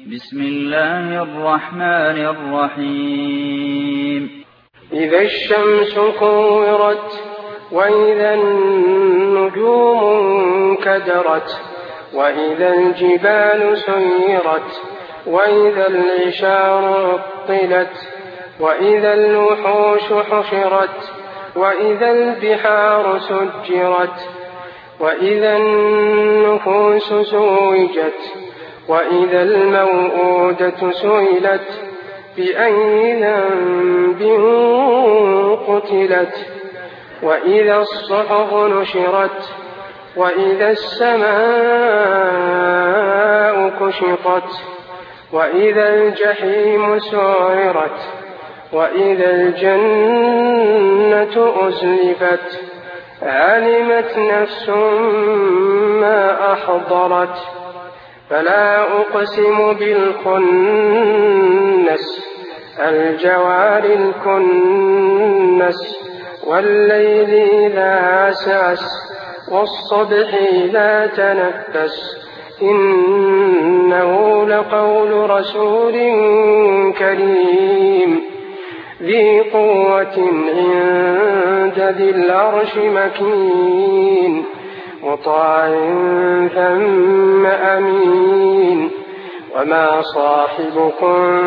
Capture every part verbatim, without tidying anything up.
بسم الله الرحمن الرحيم إذا الشمس كورت وإذا النجوم انكدرت وإذا الجبال سيرت وإذا العشار عطلت وإذا الوحوش حشرت وإذا البحار سجرت وإذا النفوس زوجت وإذا الموءودة سئلت بأي ذنب قتلت وإذا الصحف نشرت وإذا السماء كشطت وإذا الجحيم سعرت وإذا الجنة أزلفت علمت نفس ما أحضرت فلا أقسم بالخنس الجوار الكنس والليل إذا عسعس والصبح إذا تنفس إنه لقول رسول كريم ذي قوة عند ذي العرش مكين مطاع ثم أمين وما صاحبكم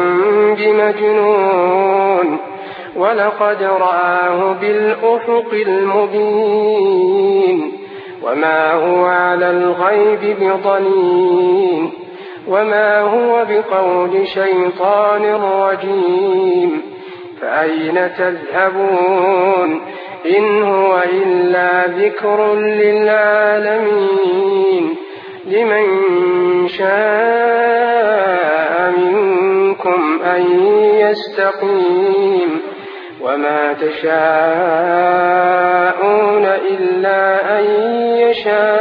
بمجنون ولقد رآه بالأفق المبين وما هو على الغيب بضنين وما هو بقول شيطان رجيم فأين تذهبون إن هو إلا ذكر للعالمين لمن شاء منكم أن يستقيم وما تشاءون إلا أن يشاء